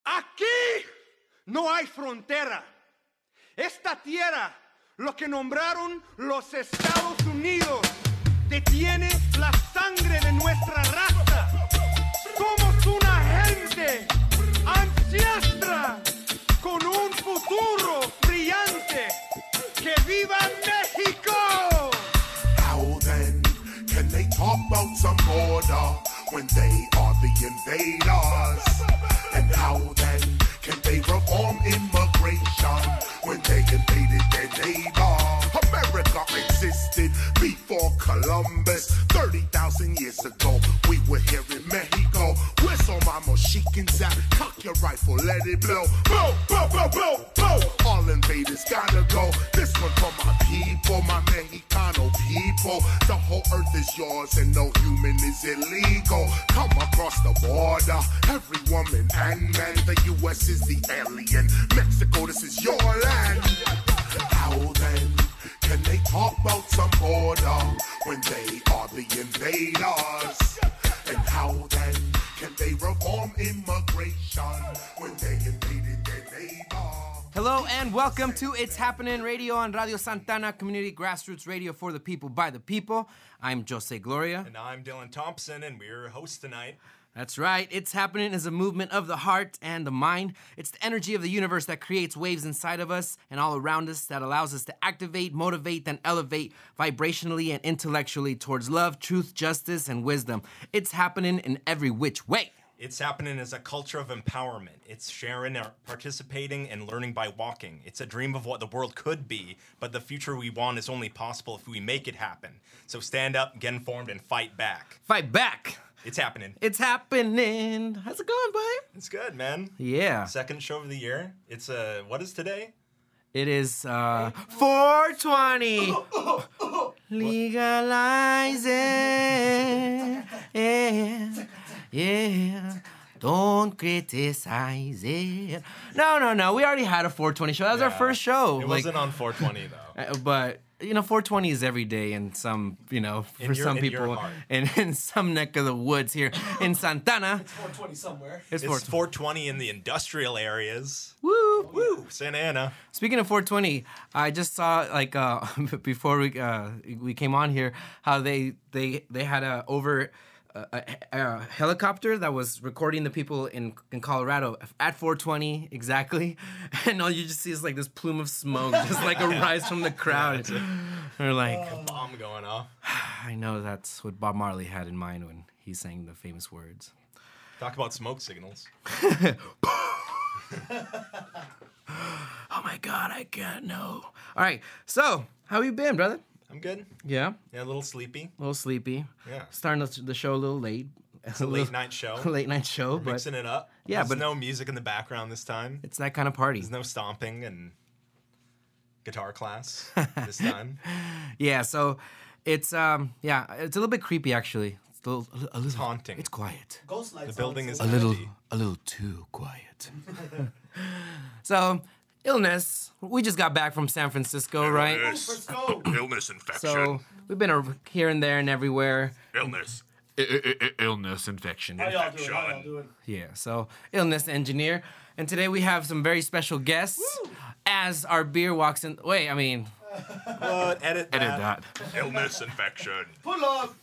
Aquí no hay frontera. Esta tierra, lo que nombraron los Estados Unidos, detiene la sangre de nuestra raza. Somos una gente ancestral con un futuro brillante. ¡Que viva México! How then can they talk about some border when they are the invaders? And how then can they reform immigration when they invaded their neighbor? America existed before Columbus. 30,000 years ago, we were here in Mexico. Where's all my Moshikans at? Cock your rifle, let it blow. Blow, blow, blow, blow, blow. All invaders gotta go. This one for my people, my Mexicano people. The whole earth is yours and no human is illegal. Come across the border, every woman and man. The U.S. is the alien. Mexico, this is your land. How then can they talk about some border when they are the invaders? And how then can they reform immigration when they invaded their neighbor? Hello and welcome to It's Happening Radio on Radio Santana, community grassroots radio for the people, by the people. I'm Jose Gloria. And I'm Dylan Thompson, and we're your hosts tonight. That's right. It's Happening is a movement of the heart and the mind. It's the energy of the universe that creates waves inside of us and all around us that allows us to activate, motivate, and elevate vibrationally and intellectually towards love, truth, justice, and wisdom. It's happening in every which way. It's Happening as a culture of empowerment. It's sharing, participating, and learning by walking. It's a dream of what the world could be, but the future we want is only possible if we make it happen. So stand up, get informed, and fight back. Fight back. It's happening. It's happening. How's it going, boy? It's good, man. Yeah. Second show of the year. It's, what is today? It is 420. Legalize it. Yeah. Yeah. Don't criticize it. No. We already had a 420 show. That was our first show. It wasn't on 420, though. But, 420 is every day in some, for some people in some neck of the woods here in Santana. It's 420 somewhere. It's 420 in the industrial areas. Woo! Woo! Santa Ana. Speaking of 420, I just saw before we came on here how they had a helicopter that was recording the people in Colorado at 420 exactly, and all you just see is like this plume of smoke just like arise from the crowd. They're like, a bomb going off. I know that's what Bob Marley had in mind when he sang the famous words. Talk about smoke signals. Oh my God, I can't know. All right, so how you been, brother? I'm good. Yeah? Yeah, a little sleepy. A little sleepy. Yeah. Starting the show a little late. It's a late night show. Late night show. We're mixing it up. Yeah, There's but no music in the background this time. It's that kind of party. There's no stomping and guitar class this time. Yeah, so it's it's a little bit creepy actually. It's a little haunting. It's quiet. Ghost lights. The building is A little too quiet. So, illness. We just got back from San Francisco, right? Let's go. Illness infection. So we've been here and there and everywhere. Illness. Illness infection. How y'all doing? Yeah, so illness engineer. And today we have some very special guests. As our beer walks in. Wait, I mean. What? Edit that. Illness infection. Pull up.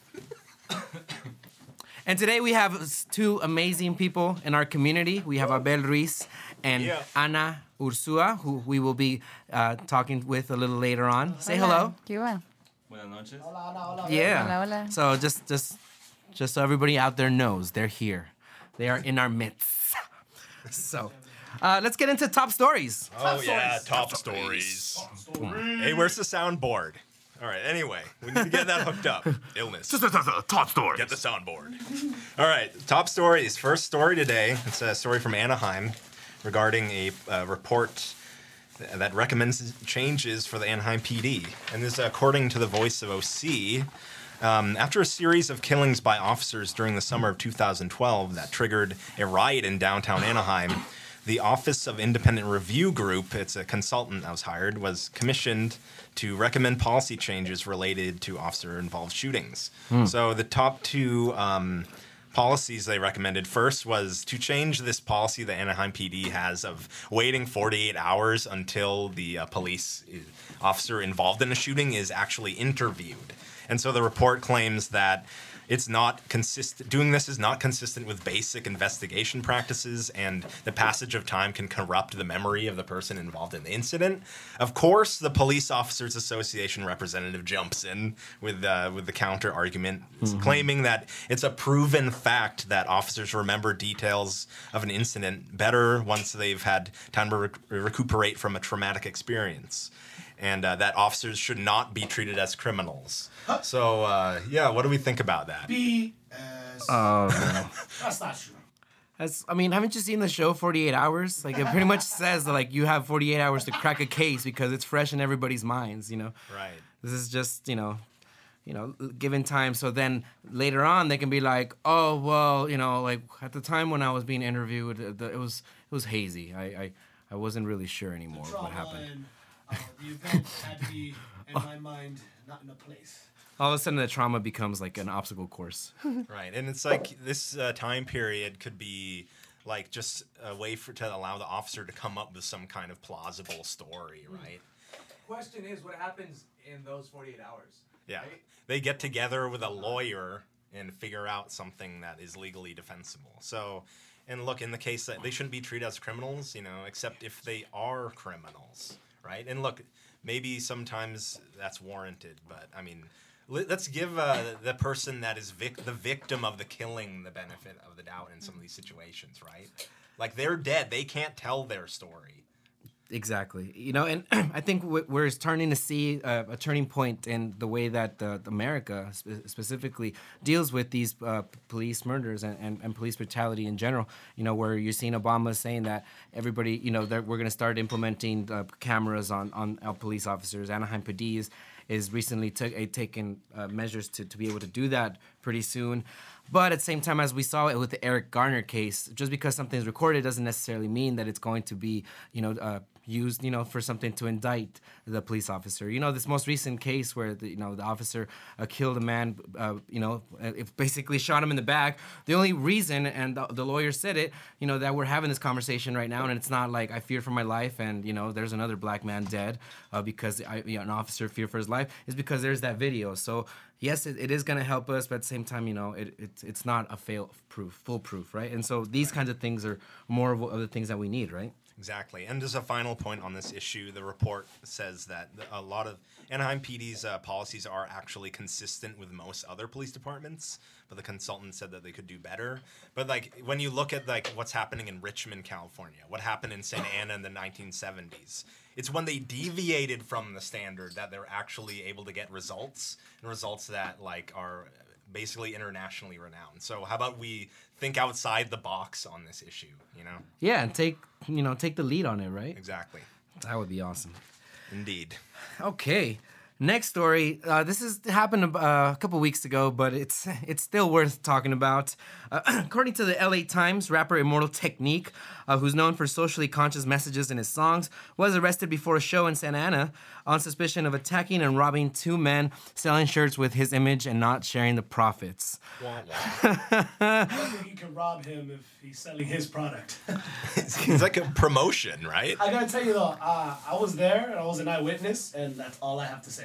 And today we have two amazing people in our community. We have Abel Ruiz and Ana Ursua, who we will be talking with a little later on. Say hello. ¿Qué va? Buenas noches. Hola. Yeah. Hola, hola. So just so everybody out there knows, they're here. They are in our midst. So let's get into top stories. Oh, yeah, top stories. Hey, where's the soundboard? All right, anyway, we need to get that hooked up. Illness. Top stories. Get the soundboard. All right, top stories. First story today. It's a story from Anaheim regarding a report that recommends changes for the Anaheim PD. And this is according to the Voice of OC. After a series of killings by officers during the summer of 2012 that triggered a riot in downtown Anaheim, the Office of Independent Review Group, it's a consultant that was hired, was commissioned to recommend policy changes related to officer-involved shootings. So the top two policies they recommended first was to change this policy the Anaheim PD has of waiting 48 hours until the police officer involved in a shooting is actually interviewed. And so the report claims that it's not consistent. Doing this is not consistent with basic investigation practices, and the passage of time can corrupt the memory of the person involved in the incident. Of course, the Police Officers Association representative jumps in with the counter argument, claiming that it's a proven fact that officers remember details of an incident better once they've had time to recuperate from a traumatic experience, and that officers should not be treated as criminals. So, what do we think about that? BS. That's not true. Haven't you seen the show 48 Hours? Like, it pretty much says that, like, you have 48 hours to crack a case because it's fresh in everybody's minds, you know? Right. This is just, given time. So then later on, they can be like, oh, well, like, at the time when I was being interviewed, it was hazy. I wasn't really sure anymore what happened. And, the event had to be, in my mind, not in a place. All of a sudden, the trauma becomes like an obstacle course. Right, and it's like this time period could be like just a way to allow the officer to come up with some kind of plausible story, right? Question is, what happens in those 48 hours? Yeah, right? They get together with a lawyer and figure out something that is legally defensible. So, and look, in the case that they shouldn't be treated as criminals, except if they are criminals, right? And look, maybe sometimes that's warranted, but I mean, let's give the person that is the victim of the killing the benefit of the doubt in some of these situations, right? Like, they're dead. They can't tell their story. Exactly. And I think we're starting to see a turning point in the way that America specifically deals with these police murders and police brutality in general. Where you're seeing Obama saying that everybody, that we're going to start implementing cameras on police officers. Anaheim PD is recently taken measures to be able to do that pretty soon. But at the same time, as we saw it with the Eric Garner case, just because something's recorded doesn't necessarily mean that it's going to be, used, for something to indict the police officer. This most recent case where the officer killed a man, it basically shot him in the back. The only reason, and the lawyer said it, that we're having this conversation right now, and it's not like I fear for my life, and there's another black man dead because an officer feared for his life, is because there's that video. So yes, it is going to help us, but at the same time, it's not a foolproof, right? And so these kinds of things are more of the things that we need, right? Exactly. And as a final point on this issue, the report says that a lot of Anaheim PD's policies are actually consistent with most other police departments, but the consultant said that they could do better. But like, when you look at like what's happening in Richmond, California, what happened in Santa Ana in the 1970s, it's when they deviated from the standard that they're actually able to get results, and results that like are basically internationally renowned. So how about we think outside the box on this issue, Yeah, and take the lead on it, right? Exactly. That would be awesome. Indeed. Okay. Next story. This has happened a couple weeks ago, but it's still worth talking about. According to the LA Times, rapper Immortal Technique, who's known for socially conscious messages in his songs, was arrested before a show in Santa Ana on suspicion of attacking and robbing two men selling shirts with his image and not sharing the profits. I think you can rob him if he's selling his product. It's like a promotion, right? I gotta tell you though, I was there and I was an eyewitness, and that's all I have to say.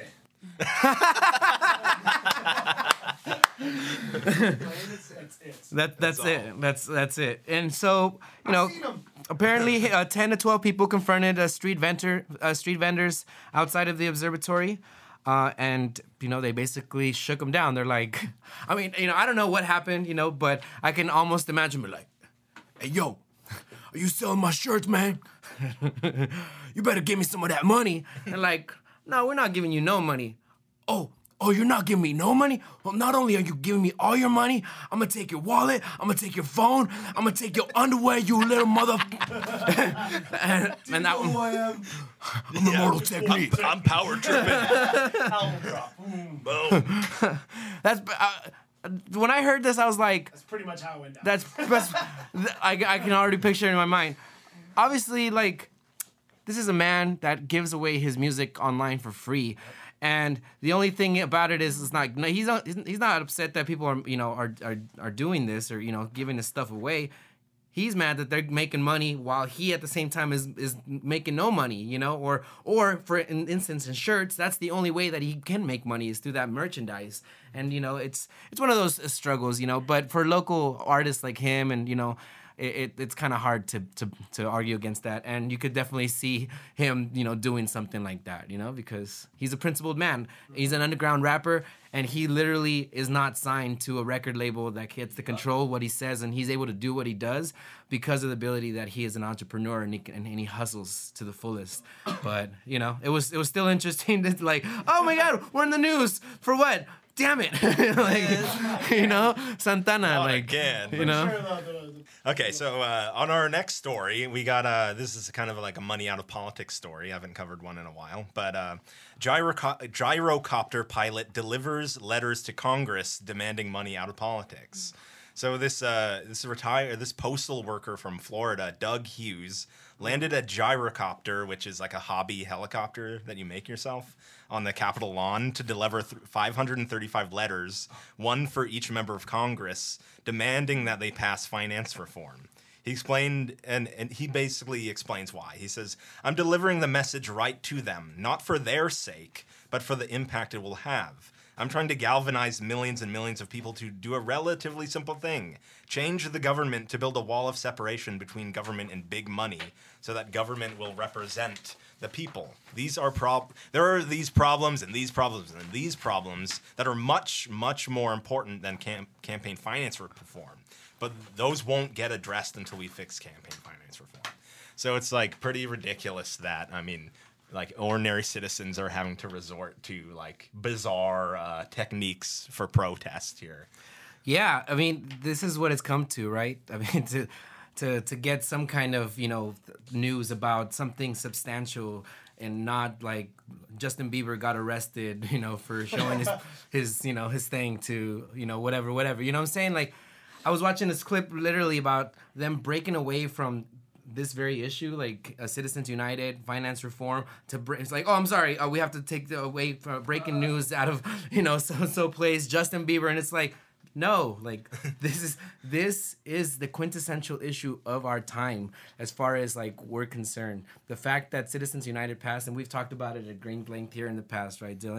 That's it. And so, apparently 10 to 12 people confronted street vendors outside of the observatory. And, they basically shook them down. They're like, I don't know what happened, but I can almost imagine me like, hey, yo, are you selling my shirts, man? You better give me some of that money. And like, no, we're not giving you no money. Oh, you're not giving me no money? Well, not only are you giving me all your money, I'm gonna take your wallet, I'm gonna take your phone, I'm gonna take your underwear, you little mother... and that one... Who I am? I'm Immortal Technique. I'm power tripping. Album drop. Boom. That's... when I heard this, I was like... That's pretty much how it went down. That's I can already picture it in my mind. Obviously, like, this is a man that gives away his music online for free. And the only thing about it is, it's not. No, he's not upset that people are doing this or giving this stuff away. He's mad that they're making money while he at the same time is making no money, or for instance in shirts, that's the only way that he can make money is through that merchandise. And it's one of those struggles, but for local artists like him and it's kind of hard to argue against that. And you could definitely see him, doing something like that, because he's a principled man. He's an underground rapper, and he literally is not signed to a record label that gets to control what he says, and he's able to do what he does because of the ability that he is an entrepreneur and he hustles to the fullest. But, it was still interesting to like, oh my God, we're in the news for what? Damn it. Santana, Not like, again. Okay, so on our next story, we got this is kind of like a money out of politics story. I haven't covered one in a while, but gyrocopter pilot delivers letters to Congress demanding money out of politics. So this postal worker from Florida, Doug Hughes, landed a gyrocopter, which is like a hobby helicopter that you make yourself, on the Capitol lawn to deliver 535 letters, one for each member of Congress, demanding that they pass finance reform. He explained, and he basically explains why. He says, "I'm delivering the message right to them, not for their sake, but for the impact it will have. I'm trying to galvanize millions and millions of people to do a relatively simple thing. Change the government to build a wall of separation between government and big money so that government will represent the people. There are these problems and these problems and these problems that are much, much more important than campaign finance reform. But those won't get addressed until we fix campaign finance reform." So it's like pretty ridiculous that, like ordinary citizens are having to resort to like bizarre techniques for protest here. Yeah, this is what it's come to, right? To get some kind of news about something substantial and not like Justin Bieber got arrested, for showing his thing to whatever. You know what I'm saying? Like, I was watching this clip literally about them breaking away from this very issue, like Citizens United, finance reform. It's like, oh, I'm sorry, we have to take away from breaking news out of so place Justin Bieber, and it's like, no, like this is the quintessential issue of our time as far as like we're concerned. The fact that Citizens United passed, and we've talked about it at great length here in the past, right, Dylan?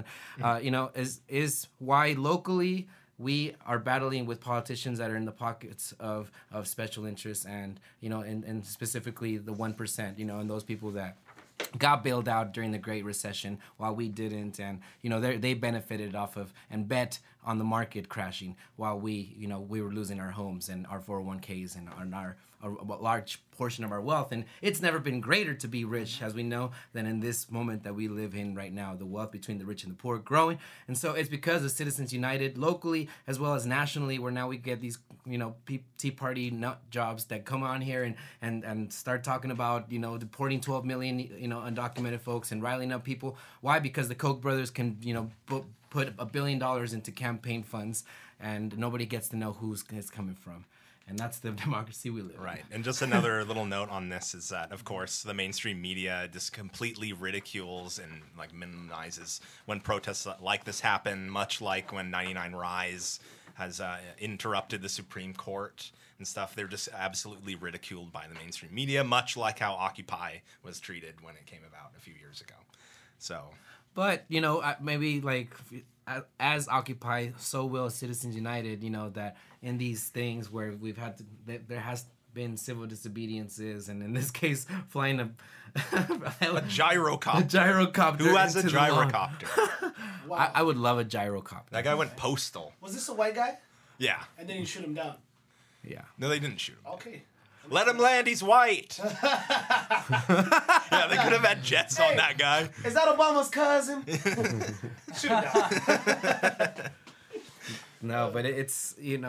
Is why locally we are battling with politicians that are in the pockets of special interests and and specifically the 1%, and those people that got bailed out during the Great Recession while we didn't, and they benefited off of and bet on the market crashing while we were losing our homes and our 401ks and a large portion of our wealth. And it's never been greater to be rich, as we know, than in this moment that we live in right now. The wealth between the rich and the poor growing, and so it's because of Citizens United locally as well as nationally, where now we get these Tea Party nut jobs that come on here and start talking about deporting 12 million undocumented folks and riling up people. Why? Because the Koch brothers can put $1 billion into campaign funds, and nobody gets to know who's it's coming from. And that's the democracy we live in. Right. And just another little note on this is that, of course, the mainstream media just completely ridicules and like minimizes when protests like this happen, much like when 99 Rise has interrupted the Supreme Court and stuff. They're just absolutely ridiculed by the mainstream media, much like how Occupy was treated when it came about a few years ago. So, but maybe like as Occupy, so will Citizens United. That in these things where we've had to, there has been civil disobediences, and in this case, flying a gyrocopter. A gyrocopter. Who has a gyrocopter? Wow. I would love a gyrocopter. That guy went postal. Was this a white guy? Yeah. And then you shoot him down. Yeah. No, they didn't shoot him. Okay. Let him land. He's white. Yeah, they could have had jets on that guy. Is that Obama's cousin? Shoot him down. No, but it's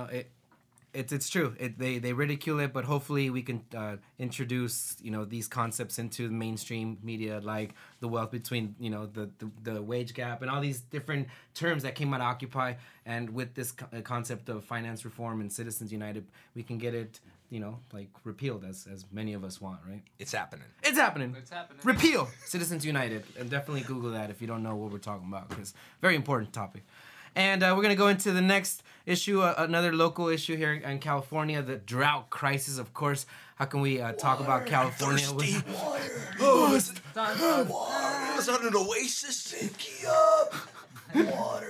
it's true. They ridicule it, but hopefully we can introduce these concepts into the mainstream media, like the wealth between the wage gap and all these different terms that came out of Occupy. And with this concept of finance reform and Citizens United, we can get it like repealed as many of us want, right? It's happening. It's happening. It's happening. Repeal Citizens United, and definitely Google that if you don't know what we're talking about, because very important topic. And we're gonna go into the next issue, another local issue here in California, the drought crisis. Of course, how can we talk about California? It's not an oasis. Water.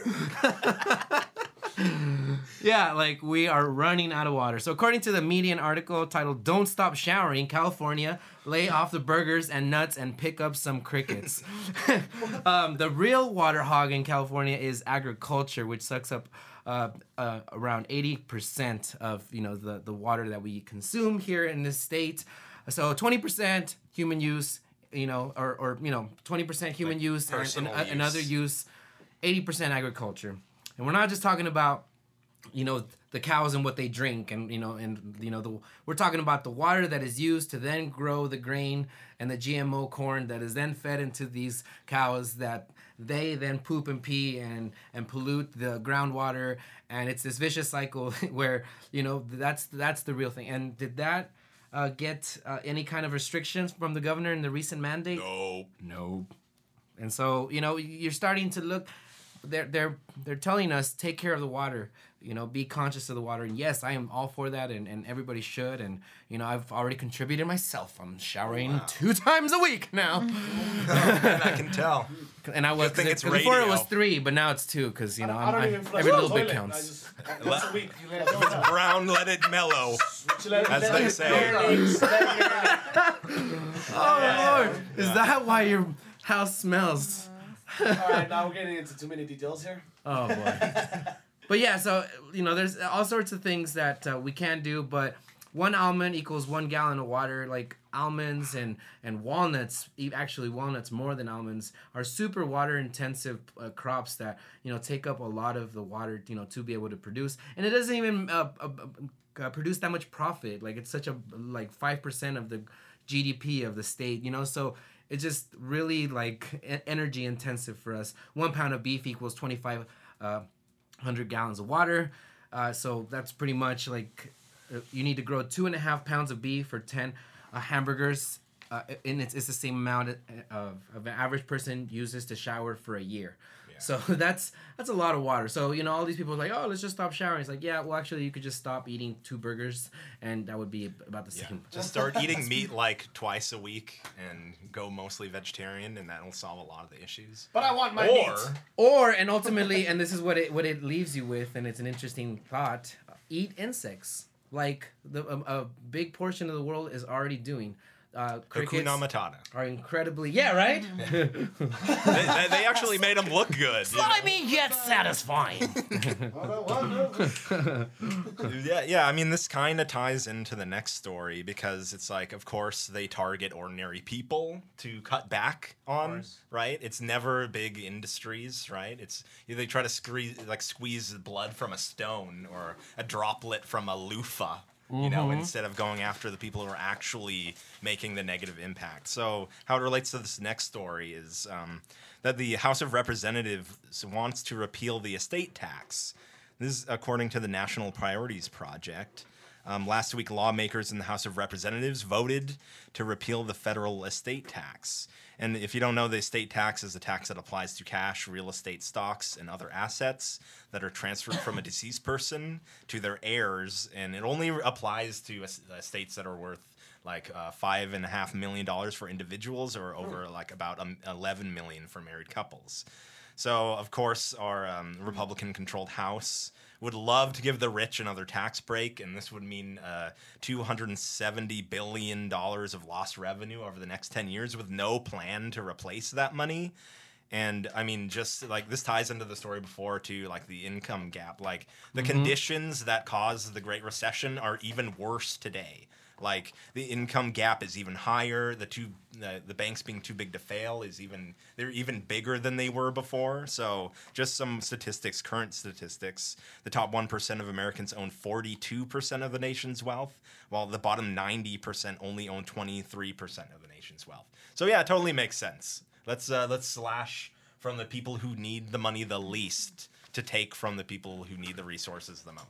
Yeah, like we are running out of water. So according to the Median article titled "Don't Stop Showering," California, lay off the burgers and nuts and pick up some crickets. The real water hog in California is agriculture, which sucks up around 80% of the water that we consume here in this state. So 20% human use, or 20% human use and other use, 80% agriculture. And we're not just talking about the cows and what they drink, and we're talking about the water that is used to then grow the grain and the GMO corn that is then fed into these cows that they then poop and pee and pollute the groundwater, and it's this vicious cycle where that's the real thing. And did that get any kind of restrictions from the governor in the recent mandate? No. And so you're starting to look. They're telling us take care of the water, be conscious of the water. And yes, I am all for that, and everybody should. And I've already contributed myself. I'm showering 2 times a week now. I can tell. And I was think it's before radio. it was 3, but now it's 2 because I don't even flush every the little bit toilet. counts. Once a week. Brown, let it mellow, as they say. Oh Lord, is that why your house smells? All right, now we're getting into too many details here. Oh boy. But yeah, so there's all sorts of things that we can do, but 1 almond equals 1 gallon of water. Like almonds and walnuts, actually walnuts more than almonds, are super water intensive crops that take up a lot of the water to be able to produce, and it doesn't even produce that much profit. Like it's such a 5% of the GDP of the state, so it's just really energy intensive for us. 1 pound of beef equals 2,500 gallons of water. So that's pretty much you need to grow 2.5 pounds of beef for 10 hamburgers. And it's the same amount of an average person uses to shower for a year. Yeah. So that's a lot of water. So, all these people are like, oh, let's just stop showering. It's like, yeah, well, actually, you could just stop eating 2 burgers, and that would be about the same. Just start eating meat twice a week and go mostly vegetarian, and that'll solve a lot of the issues. But I want my meat. And ultimately, and this is what it leaves you with, and it's an interesting thought, eat insects. Like a big portion of the world is already doing. Crickets Hakuna Matata. are incredibly... Yeah, right? they actually made them look good. Slimy yet satisfying. Yeah. I mean, this kind of ties into the next story because it's of course, they target ordinary people to cut back on, right? It's never big industries, right? They try to squeeze blood from a stone or a droplet from a loofah. Instead of going after the people who are actually making the negative impact. So how it relates to this next story is that the House of Representatives wants to repeal the estate tax. This is according to the National Priorities Project. Last week, lawmakers in the House of Representatives voted to repeal the federal estate tax. And if you don't know, the estate tax is a tax that applies to cash, real estate, stocks, and other assets that are transferred from a deceased person to their heirs. And it only applies to estates that are worth $5.5 million for individuals or over about $11 million for married couples. So, of course, our Republican-controlled House would love to give the rich another tax break, and this would mean $270 billion of lost revenue over the next 10 years with no plan to replace that money. And I mean, just this ties into the story before too, the income gap. The conditions that caused the Great Recession are even worse today. The income gap is even higher. The banks being too big to fail they're even bigger than they were before. So just some statistics, current statistics. The top 1% of Americans own 42% of the nation's wealth, while the bottom 90% only own 23% of the nation's wealth. So yeah, it totally makes sense. Let's slash from the people who need the money the least to take from the people who need the resources the most.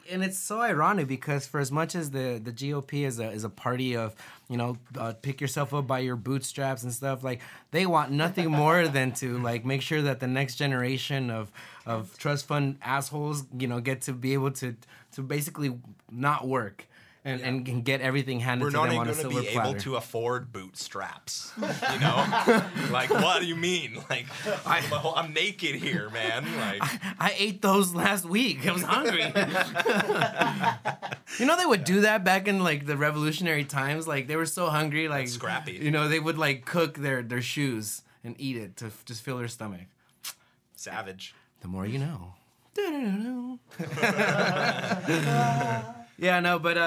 and it's so ironic because for as much as the GOP is a party of, pick yourself up by your bootstraps and stuff, like they want nothing more than to like make sure that the next generation of trust fund assholes, get to be able to basically not work. And get everything handed to them on a silver platter. We're not even going to be able to afford bootstraps. Like, what do you mean? Like, I'm naked here, man. Like, I ate those last week. I was hungry. They would do that back in like the revolutionary times. Like they were so hungry, like that's scrappy. They would like cook their shoes and eat it to just fill their stomach. Savage. The more you know. Yeah, no, but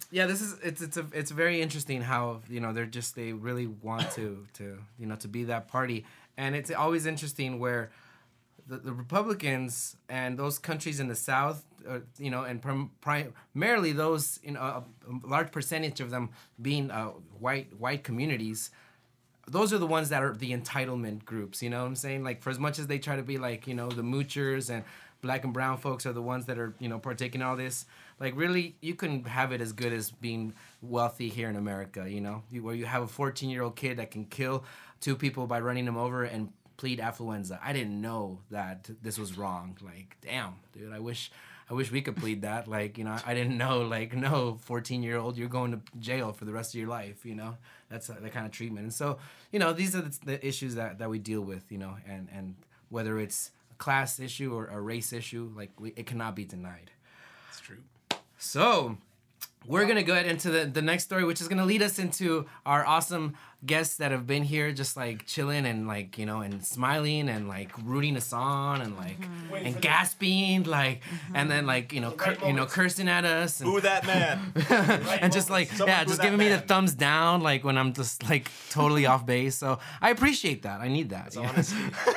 it's very interesting how they really want to be that party, and it's always interesting where the Republicans and those countries in the South, and primarily those a large percentage of them being white communities. Those are the ones that are the entitlement groups. You know what I'm saying? Like for as much as they try to be like the moochers and black and brown folks are the ones that are partaking in all this. Like really, you can have it as good as being wealthy here in America. Where you have a 14-year-old kid that can kill 2 people by running them over and plead affluenza. I didn't know that this was wrong. Like, damn, dude, I wish we could plead that. Like, I didn't know. Like, no, 14-year-old, you're going to jail for the rest of your life. That's that kind of treatment. And so, these are the issues that we deal with. And whether it's a class issue or a race issue, like it cannot be denied. It's true. So, we're going to go ahead into the next story, which is going to lead us into our awesome guests that have been here just, like, chilling and, like, and smiling and, like, rooting us on and, like, and gasping, like, and then, like, cursing at us. And, boo that man. And just, like, just giving me the thumbs down, like, when I'm just, like, totally off base. So, I appreciate that. I need that. It's honesty.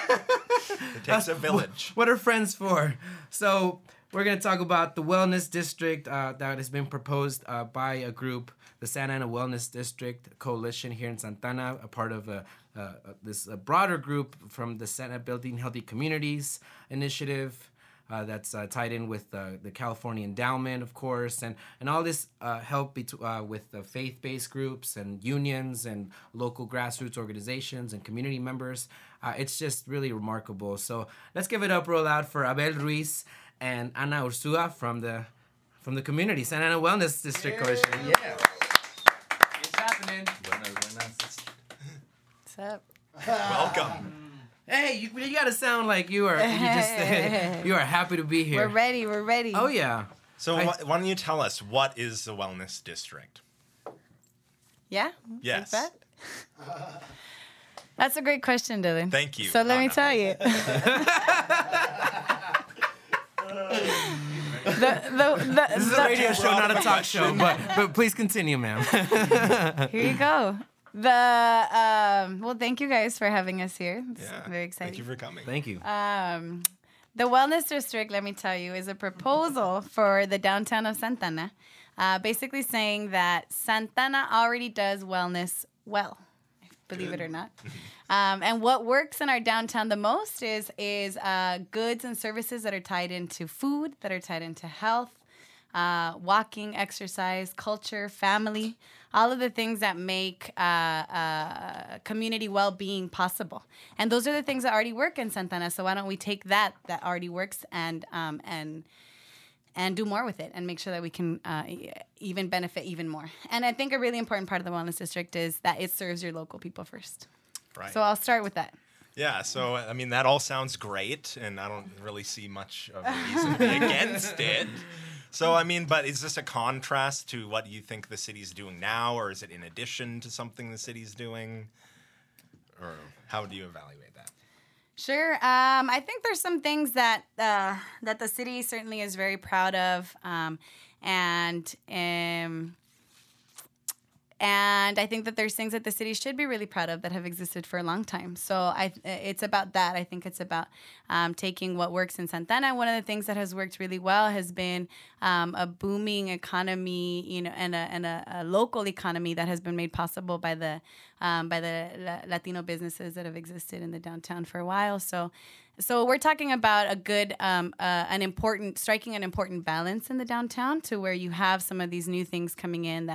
It takes a village. What are friends for? So... we're going to talk about the Wellness District that has been proposed by a group, the Santa Ana Wellness District Coalition here in Santa Ana, a part of this broader group from the Santa Building Healthy Communities Initiative that's tied in with the California Endowment, of course, and all this help with the faith-based groups and unions and local grassroots organizations and community members. It's just really remarkable. So let's give it up real loud for Abel Ruiz and Ana Ursua from the community, Santa Ana Wellness District Coalition. Yeah. It's happening. What's up? Welcome. Hey, you gotta sound like you are happy to be here. We're ready. Oh yeah. So why don't you tell us, what is the Wellness District? Yeah? Yes. Like that? That's a great question, Dylan. Thank you. So let me tell you. This is a radio show, not a talk show, but please continue, ma'am. Here you go. Well, thank you guys for having us here. It's very exciting. Thank you for coming. Thank you. The Wellness District, let me tell you, is a proposal for the downtown of Santa Ana, basically saying that Santa Ana already does wellness well, believe it or not. And what works in our downtown the most is goods and services that are tied into food, that are tied into health, walking, exercise, culture, family, all of the things that make community well-being possible. And those are the things that already work in Santa Ana. So why don't we take that already works and do more with it and make sure that we can even benefit even more. And I think a really important part of the Wellness District is that it serves your local people first. Right. So I'll start with that. Yeah, so, I mean, that all sounds great, and I don't really see much of a reason to be against it. So, I mean, but is this a contrast to what you think the city's doing now, or is it in addition to something the city's doing? Or how do you evaluate that? Sure. I think there's some things that the city certainly is very proud of, and I think that there's things that the city should be really proud of that have existed for a long time. So it's about that. I think it's about taking what works in Santa Ana. One of the things that has worked really well has been a booming economy, and a local economy that has been made possible by the Latino businesses that have existed in the downtown for a while. So So we're talking about a good, striking an important balance in the downtown to where you have some of these new things coming in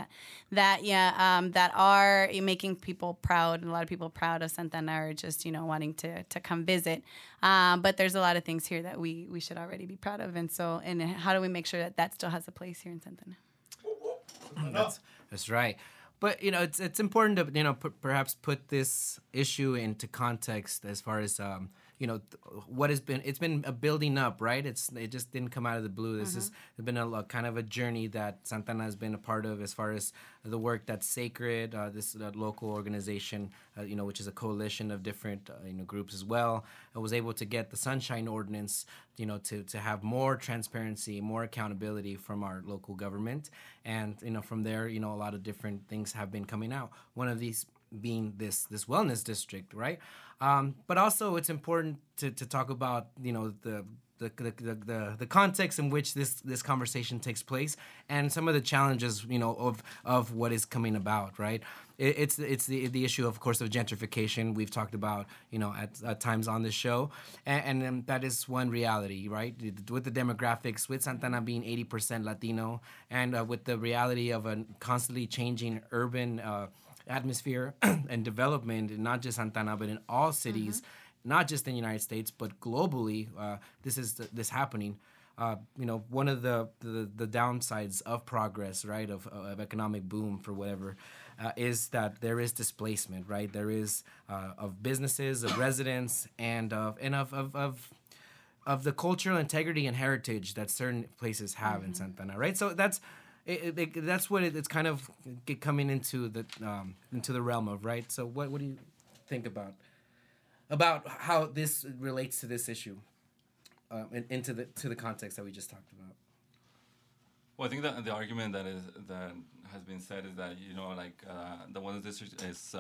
that are making people proud, and a lot of people proud of Santana, or just wanting to come visit. But there's a lot of things here that we should already be proud of, and how do we make sure that still has a place here in Santana? That's right. But it's important to perhaps put this issue into context as far as what has been. It's been a building up, right? It just didn't come out of the blue. This has been a kind of a journey that Santana has been a part of as far as the work that's Sacred, this local organization, which is a coalition of different groups as well. I was able to get the Sunshine Ordinance, to have more transparency, more accountability from our local government, and from there, a lot of different things have been coming out. One of these being this wellness district, right? But also it's important to talk about the context in which this conversation takes place, and some of the challenges of what is coming about, right? It's the issue, of course, of gentrification. We've talked about at times on this show, and that is one reality, right? With the demographics, with Santana being 80% Latino, and with the reality of a constantly changing urban atmosphere and development, not just Santana, but in all cities, not just in the United States, but globally, this happening. One of the downsides of progress, right, of economic boom for whatever, is that there is displacement, right? There is of businesses, of residents, and of the cultural integrity and heritage that certain places have in Santana, right? So that's what it's kind of coming into the realm of, right? So what do you think about how this relates to this issue, into the context that we just talked about? Well, I think that the argument that has been said is that the Wellness District is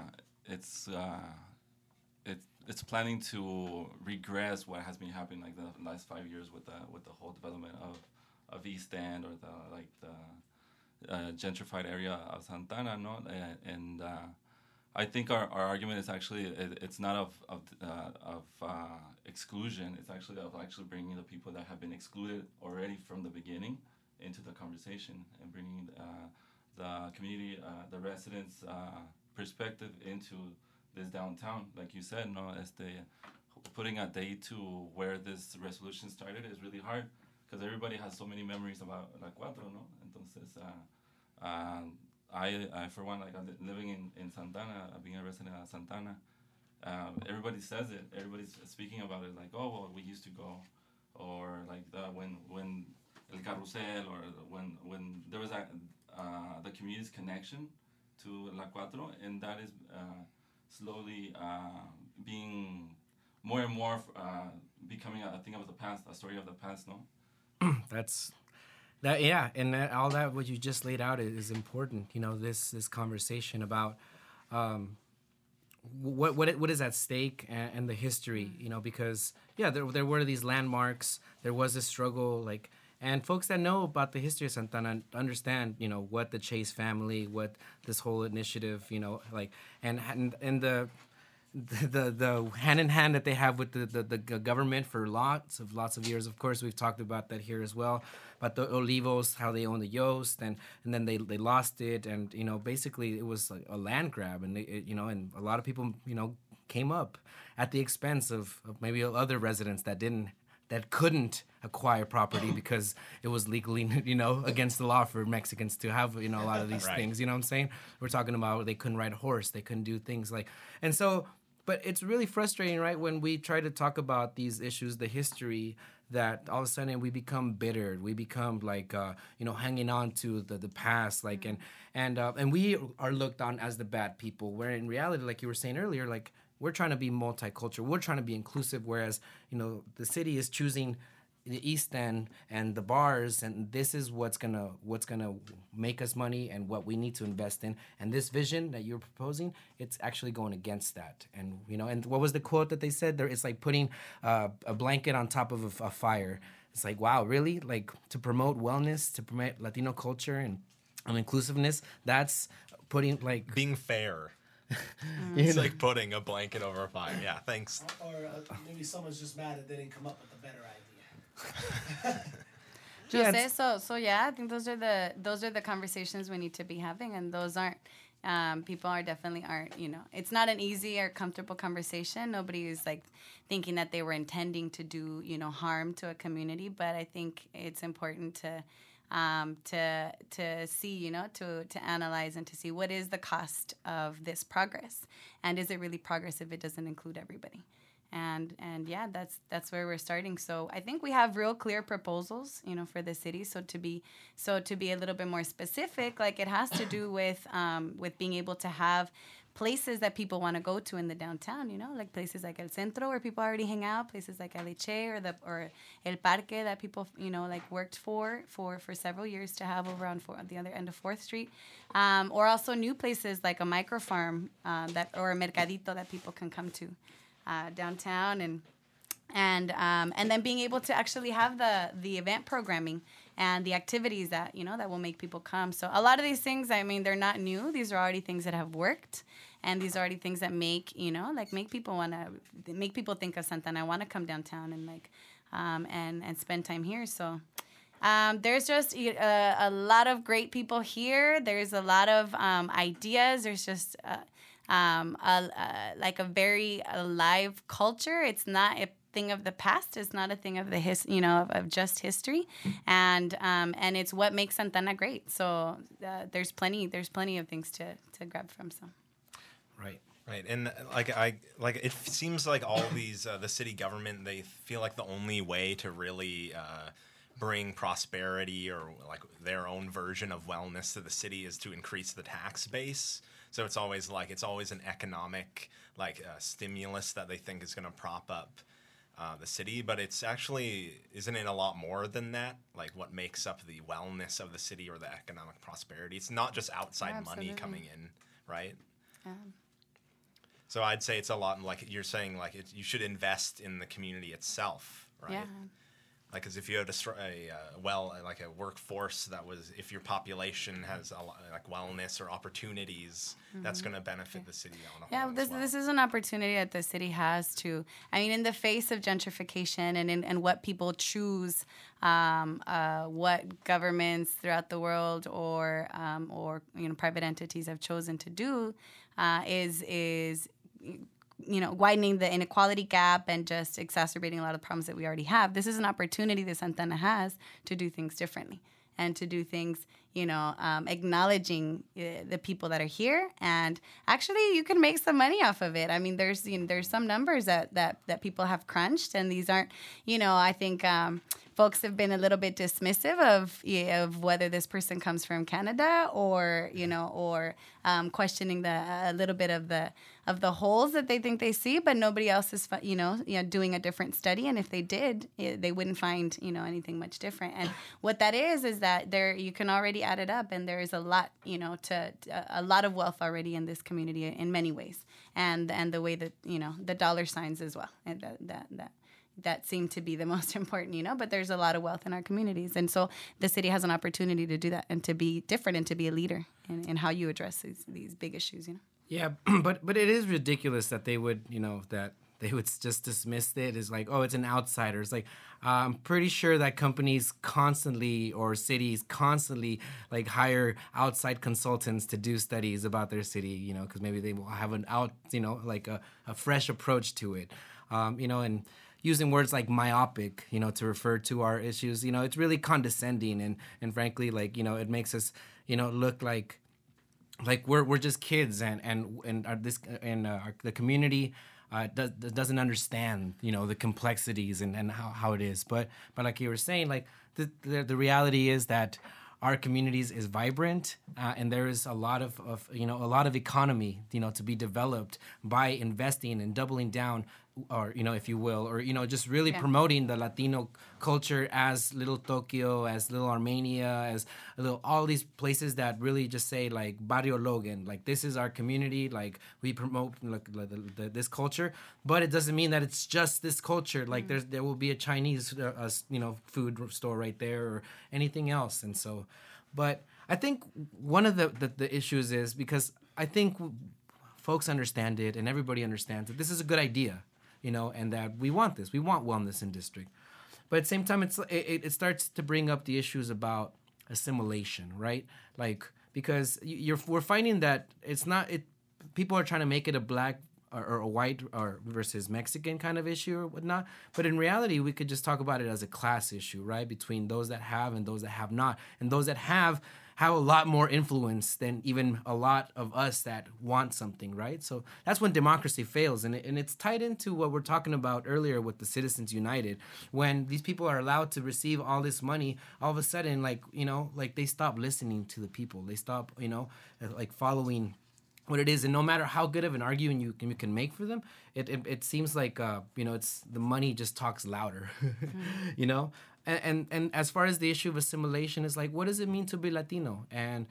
it's planning to regress what has been happening like the last 5 years with the whole development of East End, or the gentrified area of Santana, no? And I think our argument is actually it's not of exclusion. It's actually of bringing the people that have been excluded already from the beginning into the conversation, and bringing the community, the residents' perspective into this downtown. Like you said, no, putting a date to where this resolution started is really hard, because everybody has so many memories about La Cuatro, no? Entonces, I for one, living in Santana, being a resident of Santana, everybody says it. Everybody's speaking about it, like, oh, well, we used to go, or when El Carrusel, or when there was the community's connection to La Cuatro, and that is slowly being more and more becoming a thing of the past, a story of the past, no? And all that what you just laid out is important. This conversation about what is at stake, and the history. Because there were these landmarks. There was a struggle, and folks that know about the history of Santana understand, what the Chase family, what this whole initiative, and the hand in hand that they have with the government for lots of years. Of course, we've talked about that here as well, about the Olivos, how they own the Yost, and then they lost it, and basically it was a land grab, and and a lot of people came up at the expense of maybe other residents that couldn't acquire property because it was legally, against the law for Mexicans to have, a lot of these things, you know what I'm saying? We're talking about they couldn't ride a horse, they couldn't do things and so, but it's really frustrating, right, when we try to talk about these issues, the history, that all of a sudden we become bitter, we become hanging on to the past, and we are looked on as the bad people, where in reality, like you were saying earlier, we're trying to be multicultural. We're trying to be inclusive, whereas, the city is choosing the East End and the bars, and this is what's gonna make us money and what we need to invest in. And this vision that you're proposing, it's actually going against that. And and what was the quote that they said? There, it's like putting a blanket on top of a fire. It's like, wow, really? To promote wellness, to promote Latino culture and inclusiveness, that's putting being fair. It's like putting a blanket over a fire. Yeah, thanks. Or maybe someone's just mad that they didn't come up with a better idea. So yeah, I think those are the conversations we need to be having, and those aren't people definitely aren't, it's not an easy or comfortable conversation. Nobody is like thinking that they were intending to do, harm to a community, but I think it's important to see, to analyze and to see what is the cost of this progress, and is it really progress if it doesn't include everybody? And yeah, that's where we're starting. So I think we have real clear proposals, for the city. So to be a little bit more specific, like it has to do with being able to have places that people want to go to in the downtown, like places like El Centro where people already hang out, places like Eliche or El Parque that people, like worked for several years to have over on the other end of 4th Street, or also new places like a micro farm or a mercadito that people can come to downtown, and then being able to actually have the event programming and the activities that that will make people come. So a lot of these things, I mean, they're not new. These are already things that have worked, and these are already things that make make people think of Santana, want to come downtown and spend time here. So there's just a lot of great people here. There's a lot of ideas. There's just like a very alive culture. It's not a thing of the past. It's not a thing of the of just history, and it's what makes Santana great. So there's plenty of things to grab from. So right, and it seems like all these the city government, they feel like the only way to really bring prosperity or like their own version of wellness to the city is to increase the tax base. So it's always an economic stimulus that they think is going to prop up the city, but it's actually, isn't it a lot more than that? Like what makes up the wellness of the city or the economic prosperity? It's not just outside money coming in, right? So I'd say it's a lot like you're saying, you should invest in the community itself, right? Yeah. Like, because if you had a workforce that was, if your population has a lot, like wellness or opportunities, that's going to benefit the city on a whole. Yeah, this is an opportunity that the city has to. I mean, in the face of gentrification and what people choose, what governments throughout the world or private entities have chosen to do, is widening the inequality gap and just exacerbating a lot of the problems that we already have. This is an opportunity that Santana has to do things differently and to do things, acknowledging the people that are here. And actually, you can make some money off of it. I mean, there's some numbers that people have crunched, and these aren't, I think folks have been a little bit dismissive of whether this person comes from Canada or questioning a little bit of the holes that they think they see, but nobody else is doing a different study, and if they did, they wouldn't find anything much different. And what that is that there you can already add it up, and there is a lot a lot of wealth already in this community in many ways, and the way that the dollar signs as well, and that seem to be the most important, but there's a lot of wealth in our communities. And so the city has an opportunity to do that and to be different and to be a leader in how you address these big issues, Yeah, but it is ridiculous that they would, that they would just dismiss it as like, oh, it's an outsider. It's like, I'm pretty sure that companies constantly or cities constantly hire outside consultants to do studies about their city, because maybe they will have a fresh approach to it, and using words like myopic, to refer to our issues, it's really condescending and frankly, it makes us, look like we're just kids and the community doesn't understand, the complexities and how it is. But like you were saying, the reality is that our communities is vibrant, and there is a lot of economy, to be developed by investing and doubling down, or if you will, or just really promoting the Latino culture as Little Tokyo, as Little Armenia, as all these places that really just say Barrio Logan, this is our community, we promote this culture, but it doesn't mean that it's just this culture. There will be a Chinese food store right there or anything else, and so, but I think one of the issues is because I think folks understand it, and everybody understands that this is a good idea, you know, and that we want this. We want wellness in district. But at the same time, it starts to bring up the issues about assimilation, right? Like, because we're finding that it's not, people are trying to make it a black or a white or versus Mexican kind of issue or whatnot. But in reality, we could just talk about it as a class issue, right? Between those that have and those that have not. And those that have a lot more influence than even a lot of us that want something, right? So that's when democracy fails. And it's tied into what we're talking about earlier with the Citizens United. When these people are allowed to receive all this money, all of a sudden, like, you know, like they stop listening to the people. They stop, you know, like following what it is, and no matter how good of an argument you can make for them, it seems like you know, it's the money just talks louder, you know. And as far as the issue of assimilation is like, what does it mean to be Latino? And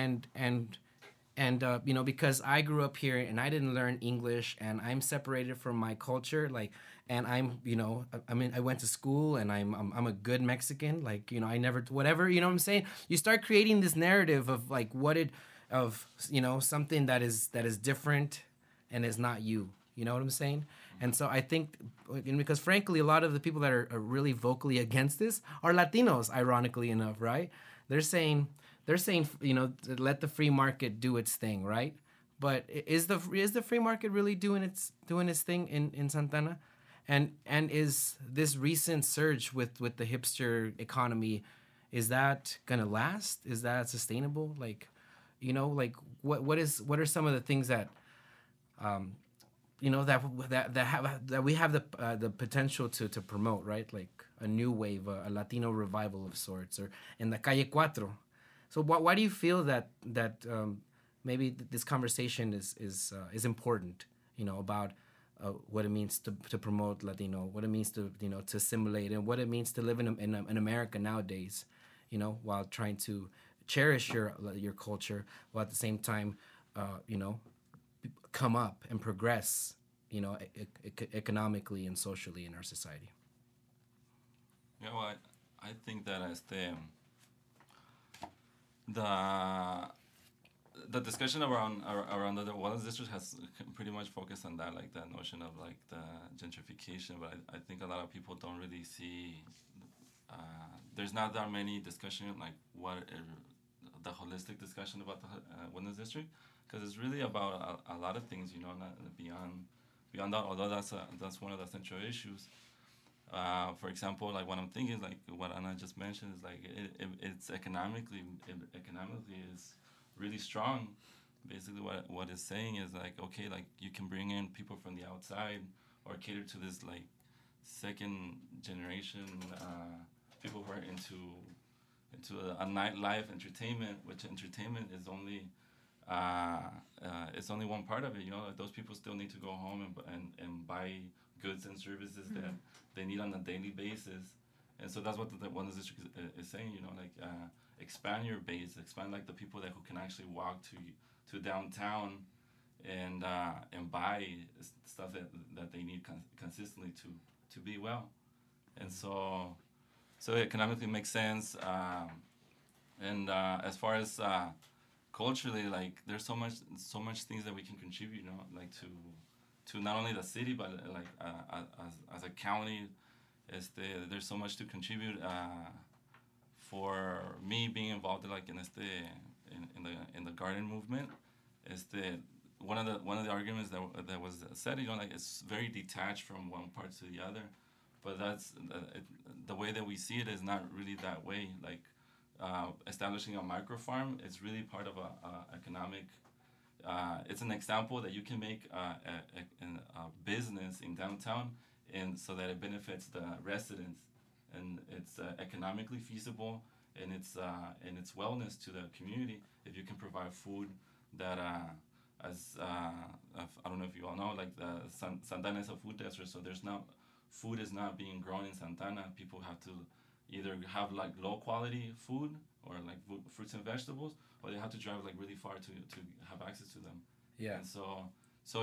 you know, because I grew up here and I didn't learn English and I'm separated from my culture, like, and I'm, you know, I mean, I went to school and I'm a good Mexican, like, you know, I never whatever, you know what I'm saying? You start creating this narrative of like of, you know, something that is different and is not you. You know what I'm saying? And so I think, because frankly, a lot of the people that are really vocally against this are Latinos, ironically enough, right? They're saying, you know, let the free market do its thing, right? But is the free market really doing its thing in Santa Ana? And is this recent surge with the hipster economy, is that gonna last? Is that sustainable? Like, you know, like what are some of the things that, you know, that we have the potential to promote, right? Like a new wave, a Latino revival of sorts, or in the Calle Cuatro. So why do you feel that maybe this conversation is important? You know, about what it means to promote Latino, what it means to, you know, to assimilate, and what it means to live in America nowadays. You know, while trying to cherish your culture, while at the same time, you know, come up and progress, you know, economically and socially in our society. Yeah, well, I think that as the discussion around the wellness district has pretty much focused on that, like that notion of like the gentrification. But I think a lot of people don't really see. There's not that many discussion like the holistic discussion about the wellness district, because it's really about a lot of things, you know, not beyond that. Although that's one of the central issues. For example, like what I'm thinking is like what Anna just mentioned is like it's economically is really strong. Basically, what it's saying is like, okay, like you can bring in people from the outside or cater to this like second generation people who are into a nightlife entertainment, which entertainment is only it's only one part of it. You know, like those people still need to go home and buy goods and services that they need on a daily basis. And so that's what the wellness district is saying. You know, like expand your base, expand like the people who can actually walk to downtown and buy stuff that they need consistently to be well. And so it economically makes sense. And as far as culturally, like there's so much things that we can contribute, you know, like to not only the city but like as a county. There's so much to contribute. For me, being involved in the garden movement, one of the arguments that was said, you know, like it's very detached from one part to the other, but that's the way that we see it is not really that way. Like establishing a micro farm is really part of a economic. It's an example that you can make a business in downtown, and so that it benefits the residents, and it's economically feasible, and it's wellness to the community if you can provide food that I don't know if you all know, like the Santa Ana is a food desert, so food is not being grown in Santa Ana. People have to either have like low quality food or like fruits and vegetables, or they have to drive like really far to have access to them. Yeah. And so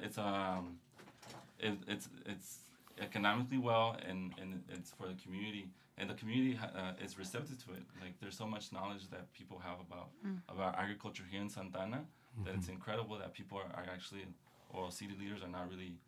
it's economically well, and it's for the community, and the community is receptive to it. Like there's so much knowledge that people have about agriculture here in Santa Ana, that it's incredible that people are actually, or city leaders are not really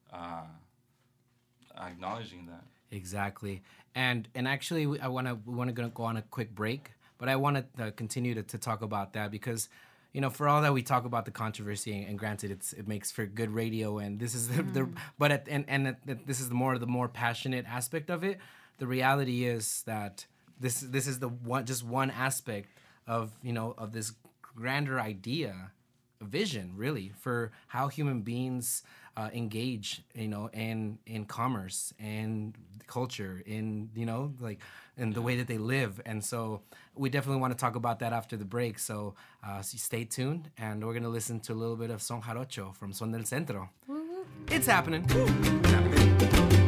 acknowledging that. Exactly. And actually, we want to go on a quick break, but I want to continue to talk about that because, you know, for all that we talk about the controversy, and granted, it makes for good radio, and this is this is the more passionate aspect of it. The reality is that this is just one aspect of, you know, of this grander idea, vision really for how human beings engage, you know, in commerce and culture, in, you know, like in the way that they live. And so we definitely want to talk about that after the break. So stay tuned, and we're gonna listen to a little bit of Son Jarocho from Son del Centro. It's happening. It's happening.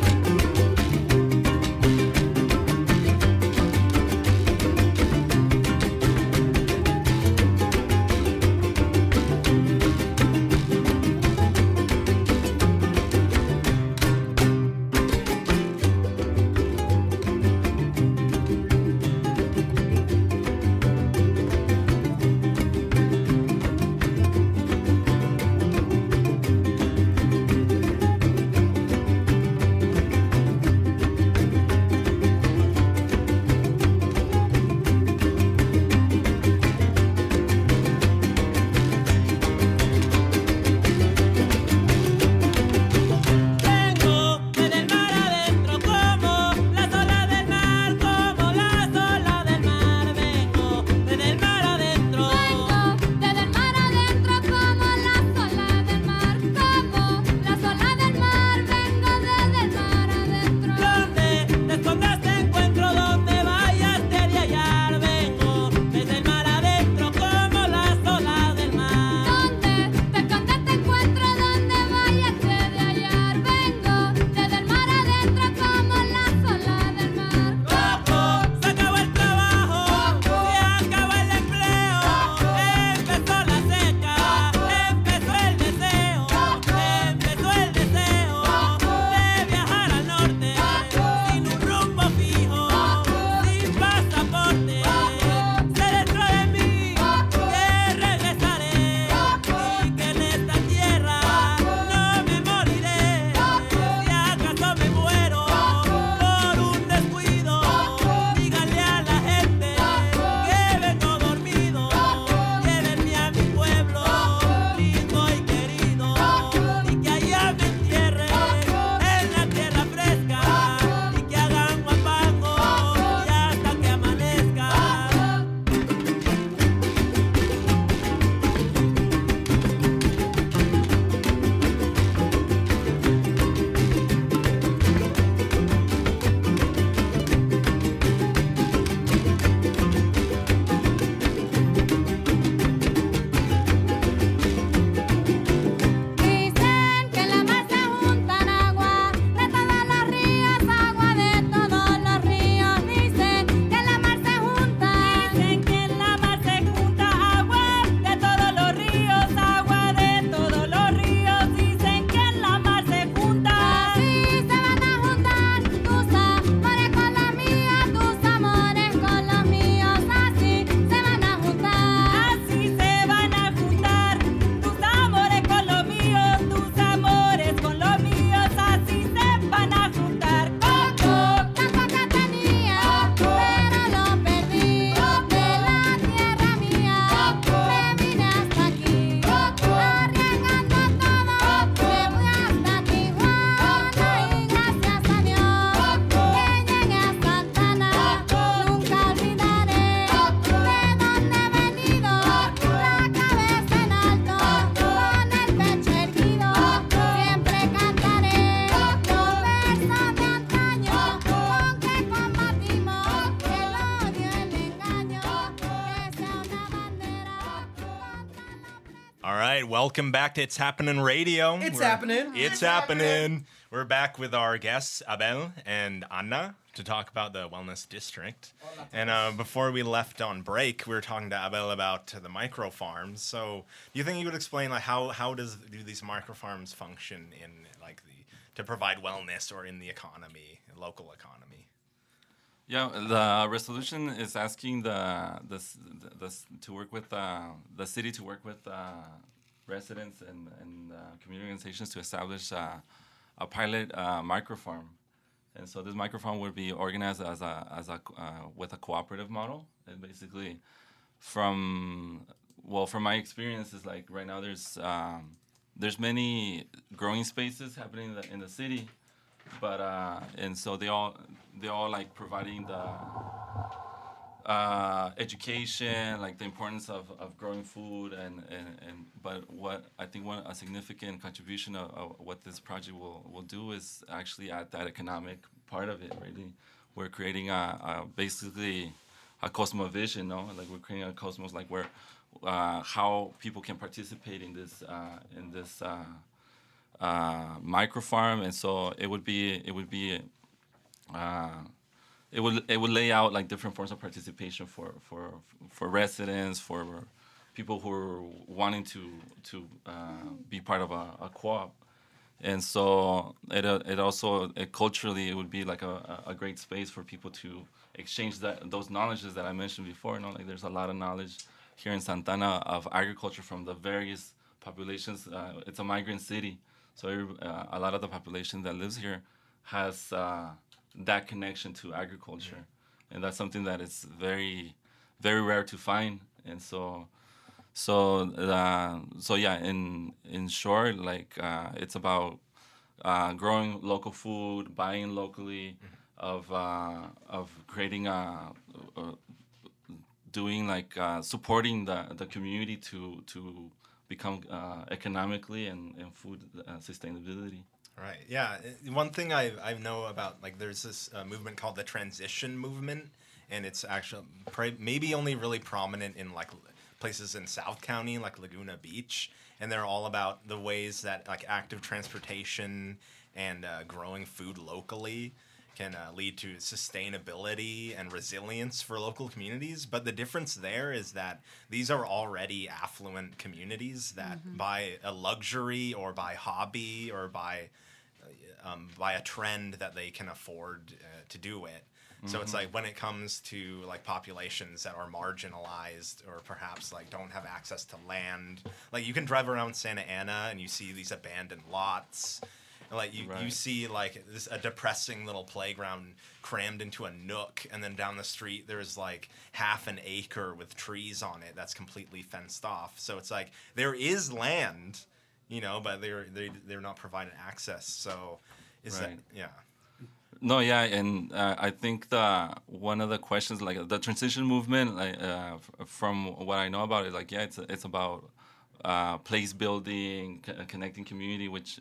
Welcome back to It's Happening Radio. It's happening. It's happening. We're back with our guests, Abel and Anna, to talk about the Wellness District. And before we left on break, we were talking to Abel about the micro farms. So, do you think you would explain like how do these micro farms function in like to provide wellness or in the economy, local economy? Yeah, the resolution is asking the to work with the city to work with residents and community organizations to establish a pilot microfarm, and so this microfarm would be organized as a with a cooperative model, and basically from my experience is like right now there's many growing spaces happening in the city, but and so they all like providing the education, like the importance of growing food and but what I think a significant contribution of what this project will do is actually add that economic part of it. Really, we're creating basically a cosmovision, no? Like we're creating a cosmos like where how people can participate in this microfarm, and so it would lay out like different forms of participation for residents, for people who are wanting to be part of a co-op, and so it also culturally it would be like a great space for people to exchange those knowledges that I mentioned before. You know, like there's a lot of knowledge here in Santana of agriculture from the various populations. It's a migrant city, so a lot of the population that lives here has that connection to agriculture, and that's something that is very, very rare to find. And so yeah. In short, like it's about growing local food, buying locally, of creating doing like supporting the community to become economically and food sustainability. Right. Yeah. One thing I know about, like, there's this movement called the transition movement, and it's actually maybe only really prominent in like places in South County, like Laguna Beach, and they're all about the ways that like active transportation and growing food locally can lead to sustainability and resilience for local communities. But the difference there is that these are already affluent communities that by a luxury or by hobby or by a trend that they can afford to do it. So it's like when it comes to like populations that are marginalized or perhaps like don't have access to land, like you can drive around Santa Ana and you see these abandoned lots. And like you see like a depressing little playground crammed into a nook, and then down the street there's like half an acre with trees on it that's completely fenced off. So it's like there is land, you know, but they're not providing access. So is that No, yeah, and I think one of the questions, like the transition movement, like from what I know about it, like it's about place building, connecting community, which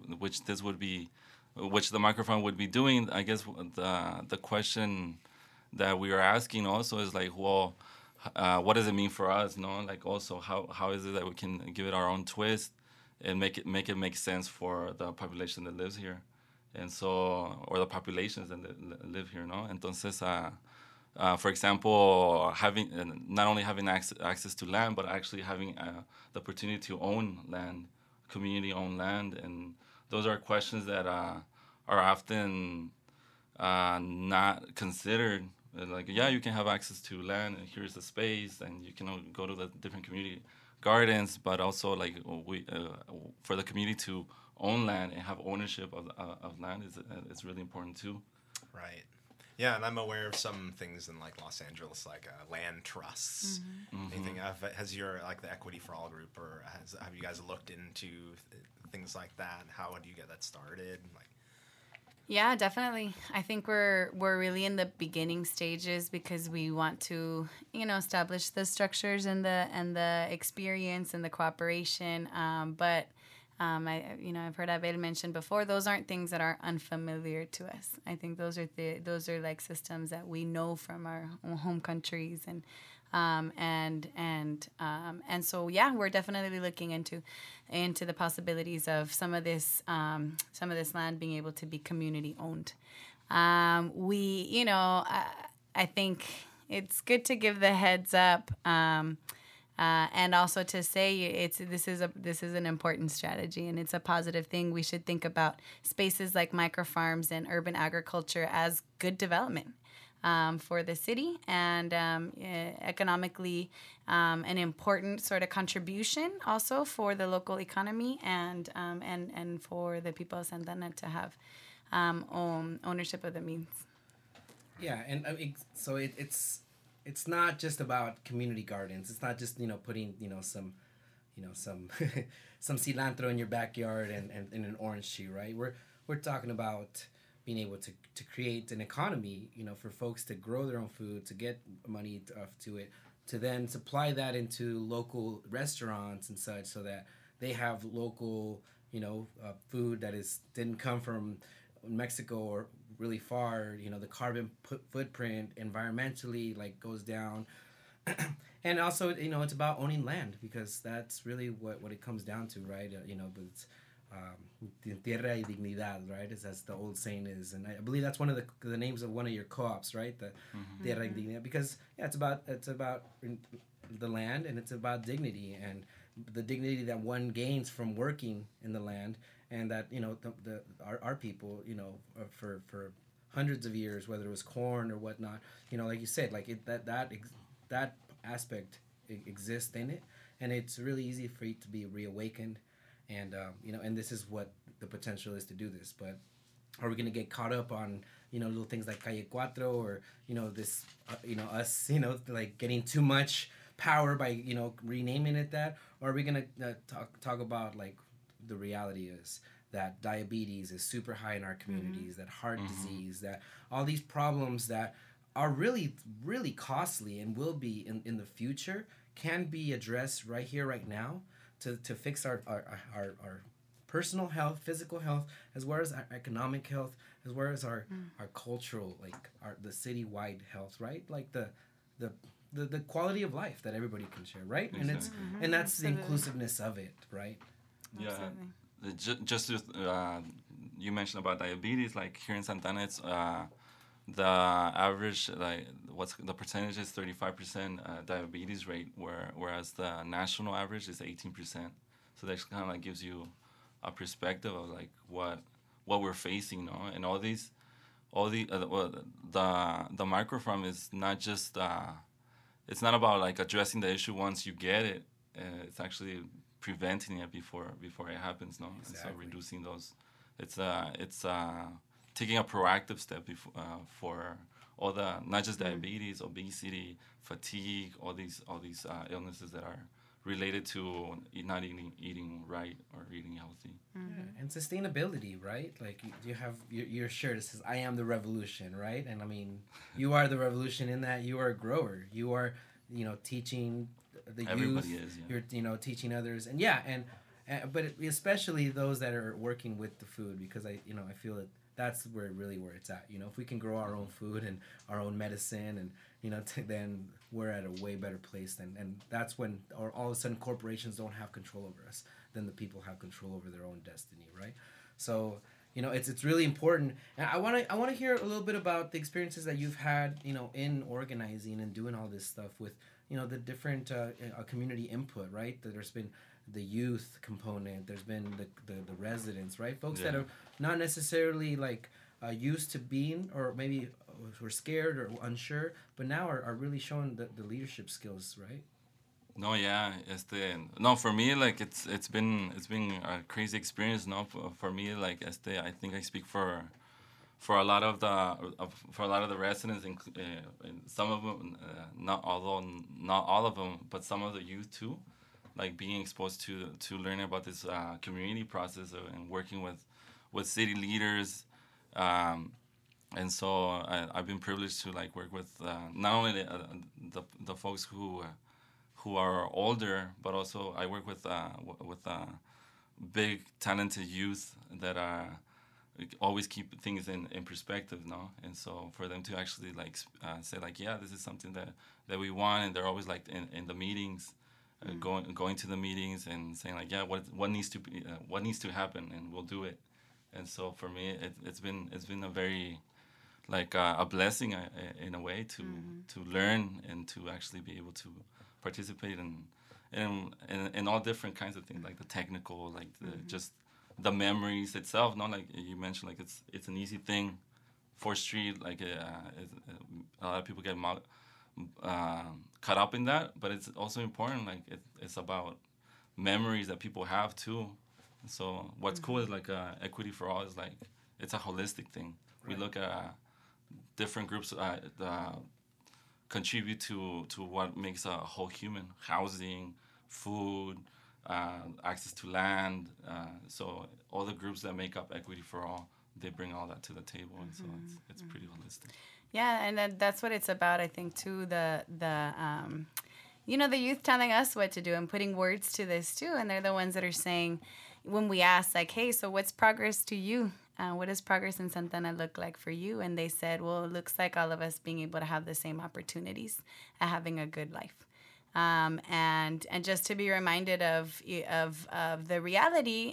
the microphone would be doing. I guess the question that we are asking also is like, well, what does it mean for us? No, like also how is it that we can give it our own twist and make it make sense for the population that lives here, and so or the populations that live here, no? Entonces, for example, not only having access to land, but actually having the opportunity to own land, community-owned land, and those are questions that are often not considered. Like, yeah, you can have access to land, and here's the space, and you can go to the different community gardens, but also like for the community to own land and have ownership of land is really important too. Right. Yeah, and I'm aware of some things in like Los Angeles, like land trusts. Anything? Has your like the Equity for All group, or have you guys looked into things like that? How would you get that started? Like, yeah, definitely. I think we're really in the beginning stages because we want to, establish the structures and the experience and the cooperation. But I've heard Abel mention before, those aren't things that are unfamiliar to us. I think those are like systems that we know from our home countries, and so yeah, we're definitely looking into the possibilities of some of this land being able to be community owned. I think it's good to give the heads up. And also to say this is an important strategy, and it's a positive thing. We should think about spaces like microfarms and urban agriculture as good development. for the city and economically an important sort of contribution also for the local economy and for the people of Santa Ana to have ownership of the means. Yeah, and it's not just about community gardens. It's not just putting some some cilantro in your backyard and an orange tree, right? We're talking about being able to create an economy, for folks to grow their own food, to get money to it, to then supply that into local restaurants and such, so that they have local, food that didn't come from Mexico or really far. The carbon footprint environmentally goes down. And also, it's about owning land, because that's really what it comes down to, right? But it's tierra y dignidad, right? As the old saying is, and I believe that's one of the names of one of your co-ops, right? The tierra y dignidad, because it's about the land, and it's about dignity, and the dignity that one gains from working in the land, and that our people, for hundreds of years, whether it was corn or whatnot, like you said, that aspect exists in it, and it's really easy for it to be reawakened, and and this is what the potential is to do this. But are we going to get caught up on little things like Calle Cuatro, or this us getting too much power by renaming it that, or are we going to talk about the reality is that diabetes is super high in our communities, that heart disease, that all these problems that are really, really costly and will be in the future can be addressed right here, right now, to fix our personal health, physical health, as well as our economic health, as well as our cultural, the citywide health, right? The quality of life that everybody can share, right? Exactly. And that's the inclusiveness of it, right? Yeah. Just you mentioned about diabetes, here in Santa Ana, it's the average, what's the percentage is 35% diabetes rate, whereas the national average is 18%. So that kind of gives you a perspective of what we're facing, and the microfarm is not just it's not about addressing the issue once you get it. It's actually preventing it before it happens, no? Exactly. And so reducing those, it's taking a proactive step for all the, not just diabetes, obesity, fatigue, all these illnesses that are related to not eating right or eating healthy. Yeah. And sustainability, right? You have your shirt that says "I am the revolution," right? And I mean, you are the revolution in that you are a grower. You are, teaching the Everybody youth. is, yeah. You're teaching others, but especially those that are working with the food, because I feel that that's where it's at. If we can grow our own food and our own medicine, and then we're at a way better place. And that's when, or all of a sudden, corporations don't have control over us. Then the people have control over their own destiny, right? So it's really important. And I want to hear a little bit about the experiences that you've had, in organizing and doing all this stuff with the different community input, right? That there's been the youth component, there's been the residents, right? Folks that are not necessarily used to being, or maybe were scared or unsure, but now are really showing the leadership skills, right? No, yeah, no, for me, it's been a crazy experience. No, for me, I think I speak for a lot of the residents, and some of them, not all of them, but some of the youth too, being exposed to learning about this community process and working with city leaders, and so I've been privileged to work with not only the folks who are older, but also I work with big talented youth that are always keep things in perspective, no? And so for them to actually say yeah, this is something that we want, and they're always in the meetings, going to the meetings and saying yeah, what needs to happen, and we'll do it. And so for me, it's been a very a blessing in a way to learn and to actually be able to participate in all different kinds of things, the technical, just the memories itself. Not you mentioned, it's an easy thing 4th Street, like a lot of people get caught up in that, but it's also important. Like it's about memories that people have too. So what's cool is like Equity for All is like it's a holistic thing. Right. We look at different groups contribute to what makes a whole human: housing, food, access to land. So all the groups that make up Equity for All, they bring all that to the table, and so it's pretty holistic. Yeah, and that's what it's about, I think, too. The youth telling us what to do and putting words to this too, and they're the ones that are saying, when we ask, like, hey, so what's progress to you? What does progress in Santa Ana look like for you? And they said, well, it looks like all of us being able to have the same opportunities at having a good life. And just to be reminded of the reality,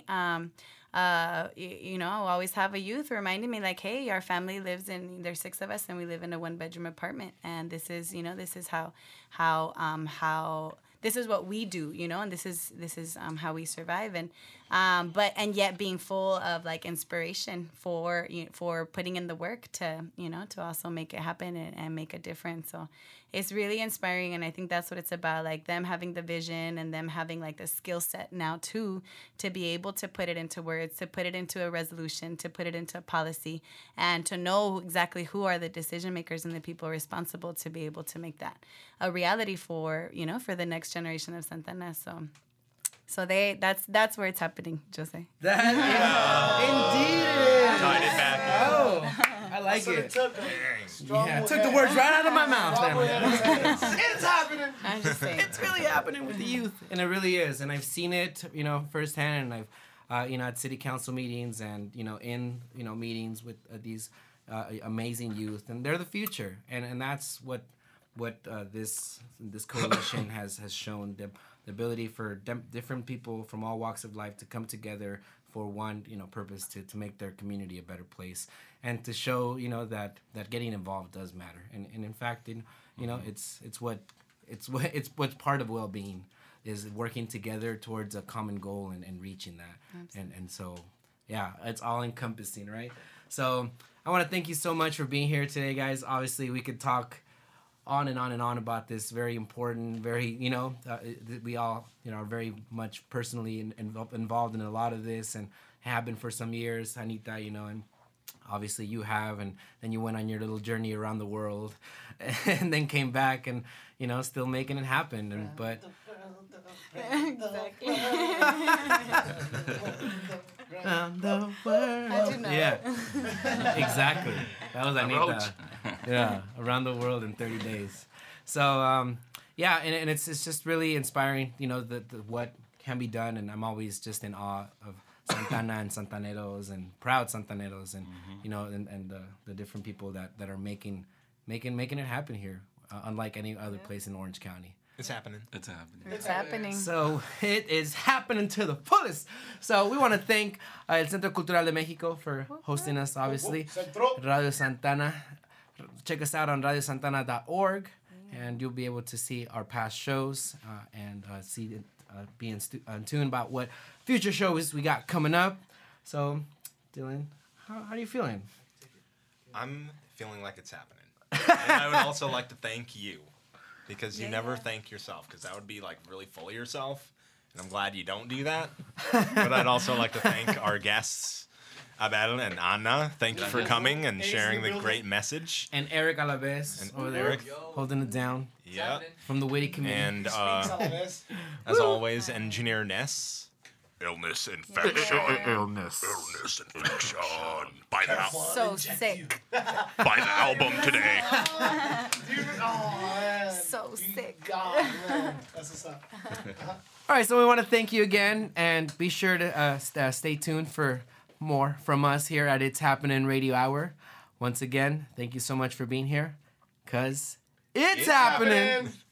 I'll always have a youth reminding me, like, hey, our family lives in, there's 6 of us and we live in a 1-bedroom apartment. And this is this is what we do, and this is how we survive. And yet being full of like inspiration for putting in the work to also make it happen and make a difference. So it's really inspiring, and I think that's what it's about, like them having the vision and them having like the skill set now too to be able to put it into words, to put it into a resolution, to put it into a policy, and to know exactly who are the decision makers and the people responsible to be able to make that a reality for the next generation of Santa Ana. So that's where it's happening, Jose. That indeed. Tied it back. Oh, I like it. Took the words right out of my mouth. It's happening. I'm just saying. It's really happening with the youth, and it really is. And I've seen it, firsthand. And I've, at city council meetings and in meetings with these amazing youth, and they're the future. And that's what this coalition has shown, the ability for different people from all walks of life to come together for one purpose, to make their community a better place, and to show that getting involved does matter. And in fact, it's what's part of well-being, is working together towards a common goal and reaching that. And so yeah, it's all encompassing, right? So I want to thank you so much for being here today, guys. Obviously we could talk on and on and on about this very important, very, we all, are very much personally involved in a lot of this and have been for some years, Anita, and obviously you have, and then you went on your little journey around the world and then came back and, still making it happen. But Exactly. around the world. I do know. Yeah, exactly. That was Anita. Yeah, around the world in 30 days. So yeah, and it's just really inspiring. The what can be done, and I'm always just in awe of Santa Ana and Santaneros and proud Santaneros, and and the different people that are making it happen here, unlike any other place in Orange County. It's happening. It's happening. It's happening. So it is happening to the fullest. So we want to thank El Centro Cultural de Mexico for hosting us, obviously. Radio Santana. Check us out on radiosantana.org, and you'll be able to see our past shows and be in tune about what future shows we got coming up. So, Dylan, how are you feeling? I'm feeling like it's happening. And I would also like to thank you, because you never thank yourself, because that would be like really full of yourself, and I'm glad you don't do that. But I'd also like to thank our guests, Abel and Anna. Thank you for coming and sharing the great message. And Eric Alaves over there holding it down. Yeah. From the Witty Committee. And as always, Engineer Ness. Illness infection. Illness infection. Buy the So sick. Buy the album today. So sick. God, man. That's what's up. All right, so we want to thank you again, and be sure to stay tuned for more from us here at It's Happening Radio Hour. Once again, thank you so much for being here, because it's happening.